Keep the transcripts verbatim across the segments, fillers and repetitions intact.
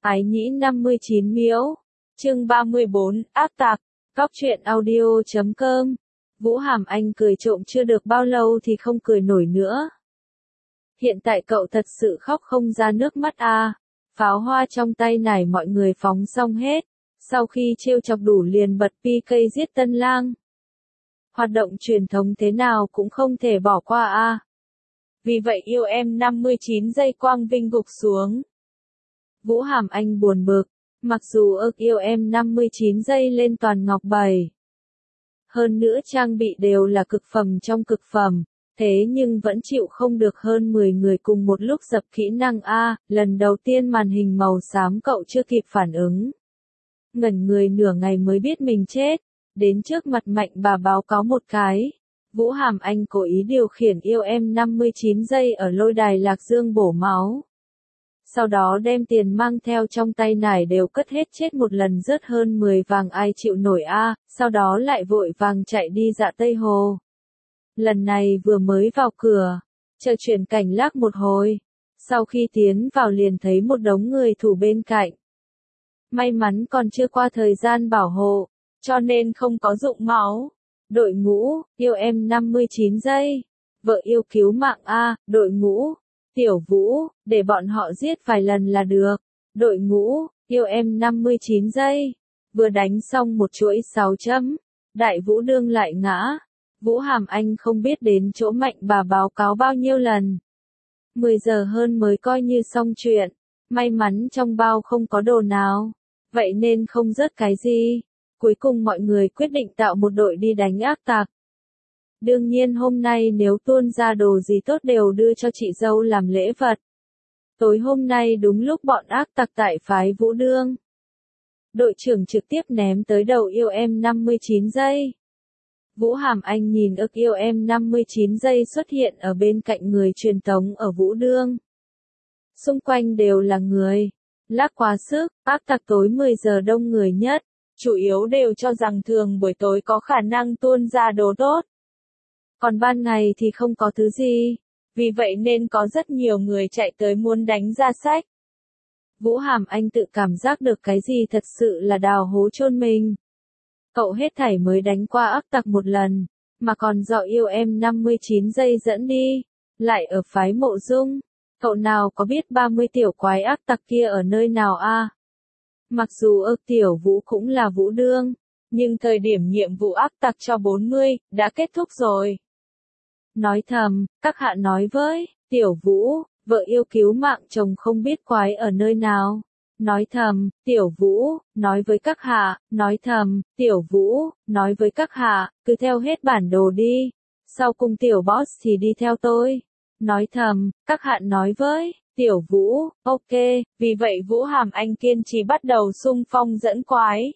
Ái nhĩ năm mươi chín miễu. Chương ba mươi bốn, ác tặc. Góc truyện audio chấm com. Vũ Hàm Anh cười trộm chưa được bao lâu thì không cười nổi nữa. Hiện tại cậu thật sự khóc không ra nước mắt à. Pháo hoa trong tay nải mọi người phóng xong hết. Sau khi trêu chọc đủ liền bật pê ca giết tân lang. Hoạt động truyền thống thế nào cũng không thể bỏ qua à. Vì vậy yêu em năm mươi chín giây quang vinh gục xuống. Vũ Hàm Anh buồn bực, mặc dù ước yêu em năm mươi chín giây lên toàn ngọc bày. Hơn nữa trang bị đều là cực phẩm trong cực phẩm, thế nhưng vẫn chịu không được hơn mười người cùng một lúc dập kỹ năng A, lần đầu tiên màn hình màu xám cậu chưa kịp phản ứng. Ngẩn người nửa ngày mới biết mình chết, đến trước mặt Mạnh bà báo cáo một cái. Vũ Hàm Anh cố ý điều khiển yêu em năm mươi chín giây ở lôi đài Lạc Dương bổ máu. Sau đó đem tiền mang theo trong tay nải đều cất hết chết một lần rớt hơn mười vàng ai chịu nổi a, sau đó lại vội vàng chạy đi Dạ Tây Hồ. Lần này vừa mới vào cửa, chờ chuyển cảnh lác một hồi, sau khi tiến vào liền thấy một đống người thủ bên cạnh. May mắn còn chưa qua thời gian bảo hộ, cho nên không có rụng máu. Đội ngũ, yêu em năm mươi chín giây, vợ yêu cứu mạng a, đội ngũ. Tiểu Vũ, để bọn họ giết vài lần là được. Đội ngũ, yêu em năm mươi chín giây. Vừa đánh xong một chuỗi sáu chấm. Đại Vũ Đương lại ngã. Vũ Hàm Anh không biết đến chỗ Mạnh bà báo cáo bao nhiêu lần. mười giờ hơn mới coi như xong chuyện. May mắn trong bao không có đồ nào. Vậy nên không rớt cái gì. Cuối cùng mọi người quyết định tạo một đội đi đánh ác tặc. Đương nhiên hôm nay nếu tuôn ra đồ gì tốt đều đưa cho chị dâu làm lễ vật. Tối hôm nay đúng lúc bọn ác tặc tại phái Vũ Đương. Đội trưởng trực tiếp ném tới đầu yêu em năm mươi chín giây. Vũ Hàm Anh nhìn ức yêu em năm mươi chín giây xuất hiện ở bên cạnh người truyền tống ở Vũ Đương. Xung quanh đều là người. Lác quá sức, ác tặc tối mười giờ đông người nhất. Chủ yếu đều cho rằng thường buổi tối có khả năng tuôn ra đồ tốt. Còn ban ngày thì không có thứ gì, vì vậy nên có rất nhiều người chạy tới muốn đánh ra sách. Vũ Hàm Anh tự cảm giác được cái gì thật sự là đào hố chôn mình. Cậu hết thảy mới đánh qua ác tặc một lần, mà còn dọ yêu em năm mươi chín giây dẫn đi, lại ở phái Mộ Dung. Cậu nào có biết ba mươi tiểu quái ác tặc kia ở nơi nào a? Mặc dù ơ tiểu Vũ cũng là Vũ Đương, nhưng thời điểm nhiệm vụ ác tặc cho bốn mươi, đã kết thúc rồi. Nói thầm, các hạ nói với, Tiểu Vũ, vợ yêu cứu mạng chồng không biết quái ở nơi nào. Nói thầm, Tiểu Vũ, nói với các hạ, nói thầm, Tiểu Vũ, nói với các hạ, cứ theo hết bản đồ đi. Sau cùng Tiểu Boss thì đi theo tôi. Nói thầm, các hạ nói với, Tiểu Vũ, ok, vì vậy Vũ Hàm Anh kiên trì bắt đầu xung phong dẫn quái.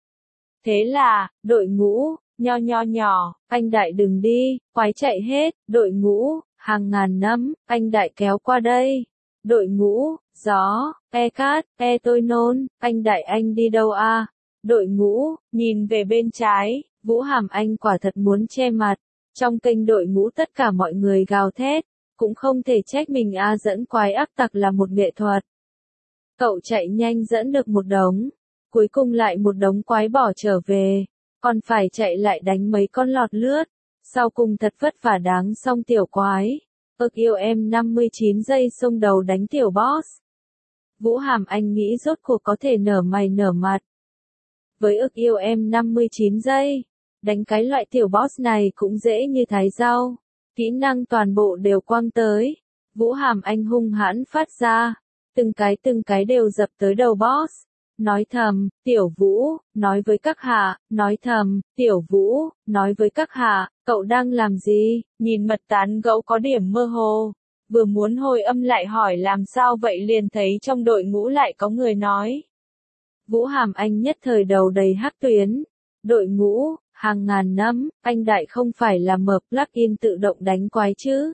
Thế là, đội ngũ, nho nho nhỏ, anh đại đừng đi, quái chạy hết, đội ngũ, hàng ngàn năm, anh đại kéo qua đây. Đội ngũ, gió, e cát, e tôi nôn, anh đại anh đi đâu a? Đội ngũ, nhìn về bên trái, Vũ Hàm Anh quả thật muốn che mặt. Trong kênh đội ngũ tất cả mọi người gào thét, cũng không thể trách mình a dẫn quái ác tặc là một nghệ thuật. Cậu chạy nhanh dẫn được một đống, cuối cùng lại một đống quái bỏ trở về. Còn phải chạy lại đánh mấy con lọt lướt, sau cùng thật vất vả đáng xong tiểu quái. Ước yêu em năm mươi chín giây xông đầu đánh tiểu boss. Vũ Hàm Anh nghĩ rốt cuộc có thể nở mày nở mặt. Với ước yêu em năm mươi chín giây, đánh cái loại tiểu boss này cũng dễ như thái rau. Kỹ năng toàn bộ đều quăng tới. Vũ Hàm Anh hung hãn phát ra. Từng cái từng cái đều dập tới đầu boss. Nói thầm, Tiểu Vũ, nói với các hạ, nói thầm, Tiểu Vũ, nói với các hạ, cậu đang làm gì? Nhìn mật tán gẫu có điểm mơ hồ. Vừa muốn hồi âm lại hỏi làm sao vậy liền thấy trong đội ngũ lại có người nói. Vũ Hàm Anh nhất thời đầu đầy hắc tuyến. Đội ngũ, hàng ngàn năm, anh đại không phải là mở plugin tự động đánh quái chứ?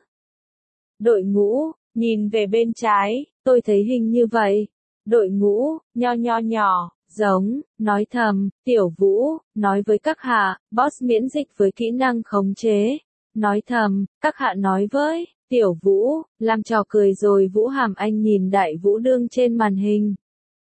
Đội ngũ, nhìn về bên trái, tôi thấy hình như vậy. Đội ngũ, nho nho nhỏ, giống, nói thầm, Tiểu Vũ, nói với các hạ, boss miễn dịch với kỹ năng khống chế. Nói thầm, các hạ nói với, Tiểu Vũ, làm trò cười rồi Vũ Hàm Anh nhìn Đại Vũ Đương trên màn hình.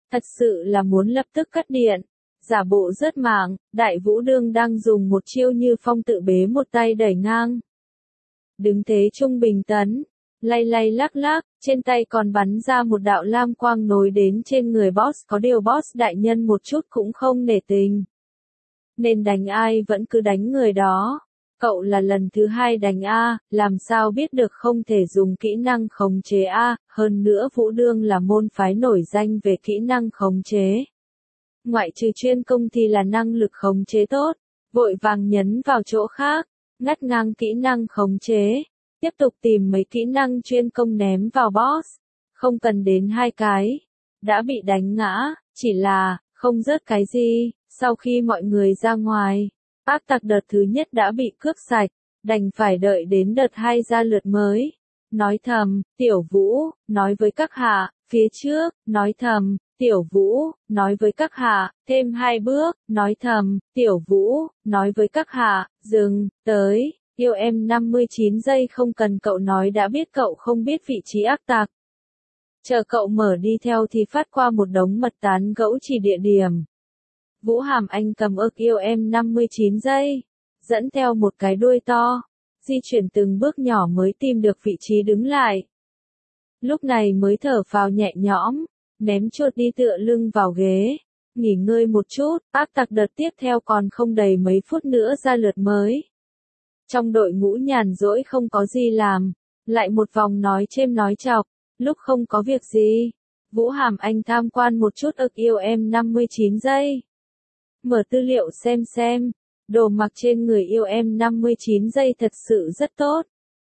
Thật sự là muốn lập tức cắt điện. Giả bộ rớt mạng, Đại Vũ Đương đang dùng một chiêu như phong tự bế một tay đẩy ngang. Đứng thế trung bình tấn, lay lay lắc lắc, trên tay còn bắn ra một đạo lam quang nối đến trên người boss, có điều boss đại nhân một chút cũng không nể tình. Nên đánh ai vẫn cứ đánh người đó. Cậu là lần thứ hai đánh A, làm sao biết được không thể dùng kỹ năng khống chế A, hơn nữa Vũ Đương là môn phái nổi danh về kỹ năng khống chế. Ngoại trừ chuyên công thì là năng lực khống chế tốt, vội vàng nhấn vào chỗ khác, ngắt ngang kỹ năng khống chế, tiếp tục tìm mấy kỹ năng chuyên công ném vào boss, không cần đến hai cái, đã bị đánh ngã, chỉ là, không rớt cái gì, sau khi mọi người ra ngoài. Ác tặc đợt thứ nhất đã bị cướp sạch, đành phải đợi đến đợt hai ra lượt mới. Nói thầm, Tiểu Vũ, nói với các hạ, phía trước, nói thầm, Tiểu Vũ, nói với các hạ, thêm hai bước, nói thầm, Tiểu Vũ, nói với các hạ, dừng, tới, yêu em năm mươi chín giây không cần cậu nói đã biết cậu không biết vị trí ác tặc. Chờ cậu mở đi theo thì phát qua một đống mật tán gẫu chỉ địa điểm. Vũ Hàm Anh cầm ức yêu em năm mươi chín giây, dẫn theo một cái đuôi to, di chuyển từng bước nhỏ mới tìm được vị trí đứng lại. Lúc này mới thở phào nhẹ nhõm, ném chuột đi tựa lưng vào ghế, nghỉ ngơi một chút, ác tặc đợt tiếp theo còn không đầy mấy phút nữa ra lượt mới. Trong đội ngũ nhàn rỗi không có gì làm, lại một vòng nói chêm nói chọc, lúc không có việc gì, Vũ Hàm Anh tham quan một chút ức yêu em năm mươi chín giây. Mở tư liệu xem xem, đồ mặc trên người yêu em năm mươi chín giây thật sự rất tốt.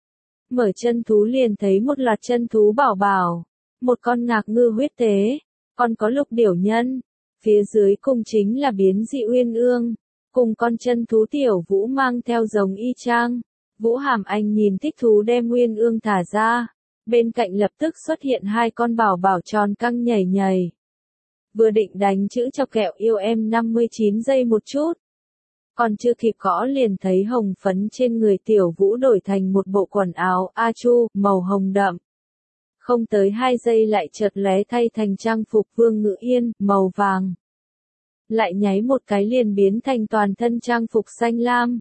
Mở chân thú liền thấy một loạt chân thú bảo bảo, một con ngạc ngư huyết tế, còn có lục điểu nhân, phía dưới cùng chính là biến dị uyên ương, cùng con chân thú Tiểu Vũ mang theo giống y chang. Vũ Hàm Anh nhìn thích thú đem uyên ương thả ra, bên cạnh lập tức xuất hiện hai con bảo bảo tròn căng nhảy nhảy. Vừa định đánh chữ chọc kẹo yêu em năm mươi chín giây một chút. Còn chưa kịp gõ liền thấy hồng phấn trên người Tiểu Vũ đổi thành một bộ quần áo A Chu, màu hồng đậm. Không tới hai giây lại chợt lóe thay thành trang phục Vương Ngự Yên, màu vàng. Lại nháy một cái liền biến thành toàn thân trang phục xanh lam.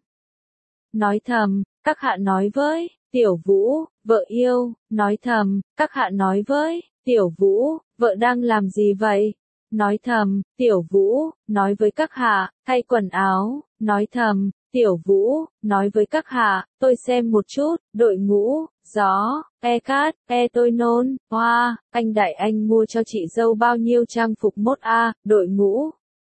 Nói thầm, các hạ nói với, Tiểu Vũ, vợ yêu, nói thầm, các hạ nói với, Tiểu Vũ, vợ đang làm gì vậy? Nói thầm, Tiểu Vũ, nói với các hạ, thay quần áo, nói thầm, Tiểu Vũ, nói với các hạ, tôi xem một chút, đội ngũ, gió, e cát, e tôi nôn, hoa, anh đại anh mua cho chị dâu bao nhiêu trang phục mốt a, đội ngũ.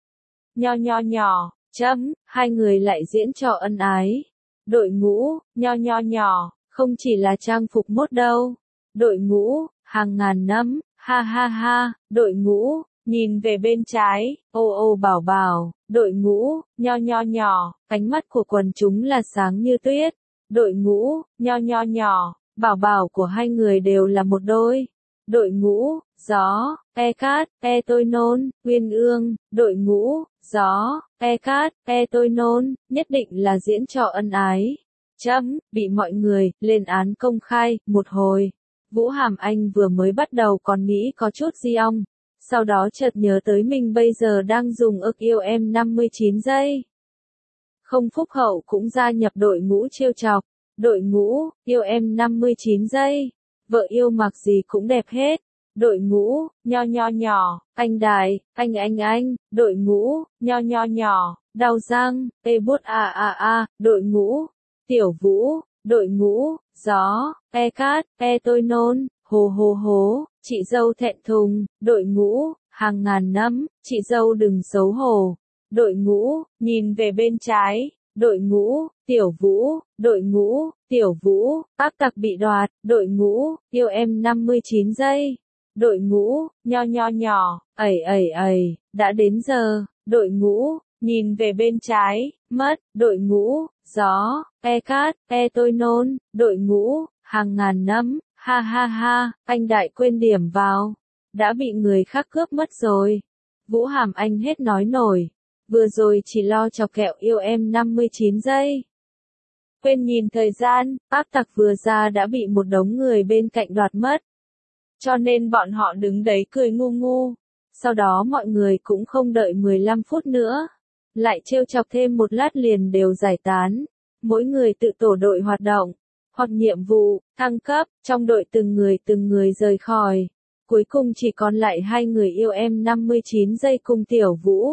Nho nho nhỏ, chấm, hai người lại diễn trò ân ái. Đội ngũ, nho nho nhỏ, không chỉ là trang phục mốt đâu. Đội ngũ, hàng ngàn nấm, ha ha ha, đội ngũ. Nhìn về bên trái, ô ô bảo bảo, đội ngũ, nho nho nhỏ, ánh mắt của quần chúng là sáng như tuyết. Đội ngũ, nho nho nhỏ, bảo bảo của hai người đều là một đôi. Đội ngũ, gió, e cát, e tôi nôn, uyên ương, đội ngũ, gió, e cát, e tôi nôn, nhất định là diễn trò ân ái. Chấm, bị mọi người, lên án công khai, một hồi. Vũ Hàm Anh vừa mới bắt đầu còn nghĩ có chút di ong. Sau đó chợt nhớ tới mình bây giờ đang dùng ức yêu em năm mươi chín giây. Không phúc hậu cũng gia nhập đội ngũ trêu chọc. Đội ngũ, yêu em năm mươi chín giây. Vợ yêu mặc gì cũng đẹp hết. Đội ngũ, nho nho nhỏ, anh đại, anh anh anh. Đội ngũ, nho nho nhỏ, đau răng, ê bút a a a. Đội ngũ, Tiểu Vũ, đội ngũ, gió, e cát, e tôi nôn, hồ hồ hố. Chị dâu thẹn thùng, đội ngũ, hàng ngàn năm, chị dâu đừng xấu hổ. Đội ngũ, nhìn về bên trái, đội ngũ, Tiểu Vũ, đội ngũ, Tiểu Vũ, ác tặc bị đoạt, đội ngũ, yêu em năm mươi chín giây. Đội ngũ, nho nho nhỏ, ẩy ẩy ẩy, đã đến giờ, đội ngũ, nhìn về bên trái, mất, đội ngũ, gió, e cát, e tôi nôn, đội ngũ, hàng ngàn năm. Ha ha ha, anh đại quên điểm vào. Đã bị người khác cướp mất rồi. Vũ Hàm Anh hết nói nổi. Vừa rồi chỉ lo chọc kẹo yêu em năm mươi chín giây. Quên nhìn thời gian, ác tặc vừa ra đã bị một đống người bên cạnh đoạt mất. Cho nên bọn họ đứng đấy cười ngu ngu. Sau đó mọi người cũng không đợi mười lăm phút nữa. Lại trêu chọc thêm một lát liền đều giải tán. Mỗi người tự tổ đội hoạt động, hoặc nhiệm vụ, thăng cấp, trong đội từng người từng người rời khỏi. Cuối cùng chỉ còn lại hai người yêu em năm mươi chín giây cùng Tiểu Vũ.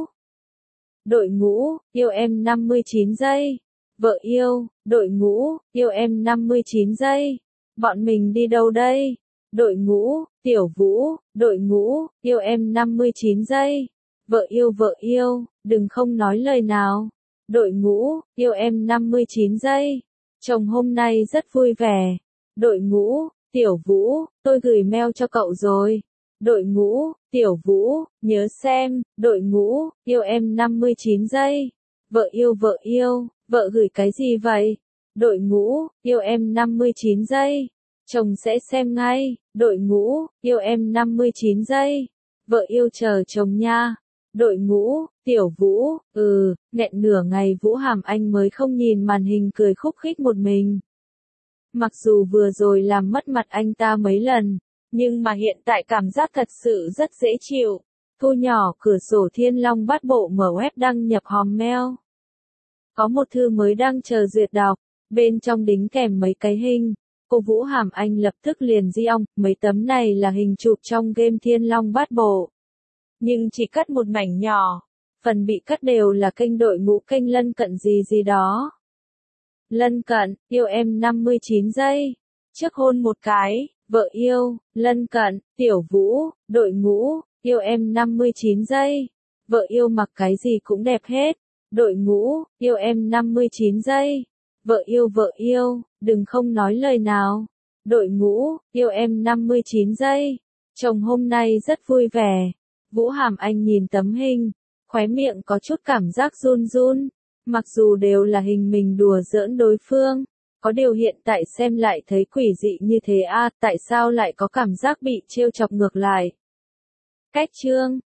Đội ngũ, yêu em năm mươi chín giây. Vợ yêu, đội ngũ, yêu em năm mươi chín giây. Bọn mình đi đâu đây? Đội ngũ, Tiểu Vũ, đội ngũ, yêu em năm mươi chín giây. Vợ yêu vợ yêu, đừng không nói lời nào. Đội ngũ, yêu em năm mươi chín giây. Chồng hôm nay rất vui vẻ. Đội ngũ, Tiểu Vũ, tôi gửi mail cho cậu rồi. Đội ngũ, Tiểu Vũ, nhớ xem. Đội ngũ, yêu em năm mươi chín giây. Vợ yêu vợ yêu, vợ gửi cái gì vậy? Đội ngũ, yêu em năm mươi chín giây. Chồng sẽ xem ngay. Đội ngũ, yêu em năm mươi chín giây. Vợ yêu chờ chồng nha. Đội ngũ, Tiểu Vũ, ừ, nghẹn nửa ngày Vũ Hàm Anh mới không nhìn màn hình cười khúc khích một mình. Mặc dù vừa rồi làm mất mặt anh ta mấy lần, nhưng mà hiện tại cảm giác thật sự rất dễ chịu. Thu nhỏ cửa sổ Thiên Long Bát Bộ mở web đăng nhập hòm mail. Có một thư mới đang chờ duyệt đọc, bên trong đính kèm mấy cái hình. Cô Vũ Hàm Anh lập tức liền di ong, mấy tấm này là hình chụp trong game Thiên Long Bát Bộ. Nhưng chỉ cắt một mảnh nhỏ, phần bị cắt đều là kênh đội ngũ kênh lân cận gì gì đó. Lân cận, yêu em năm mươi chín giây. Trước hôn một cái, vợ yêu, lân cận, Tiểu Vũ, đội ngũ, yêu em năm mươi chín giây. Vợ yêu mặc cái gì cũng đẹp hết. Đội ngũ, yêu em năm mươi chín giây. Vợ yêu vợ yêu, đừng không nói lời nào. Đội ngũ, yêu em năm mươi chín giây. Chồng hôm nay rất vui vẻ. Vũ Hàm Anh nhìn tấm hình, khóe miệng có chút cảm giác run run. Mặc dù đều là hình mình đùa giỡn đối phương, có điều hiện tại xem lại thấy quỷ dị như thế a, à, tại sao lại có cảm giác bị trêu chọc ngược lại. Cách chương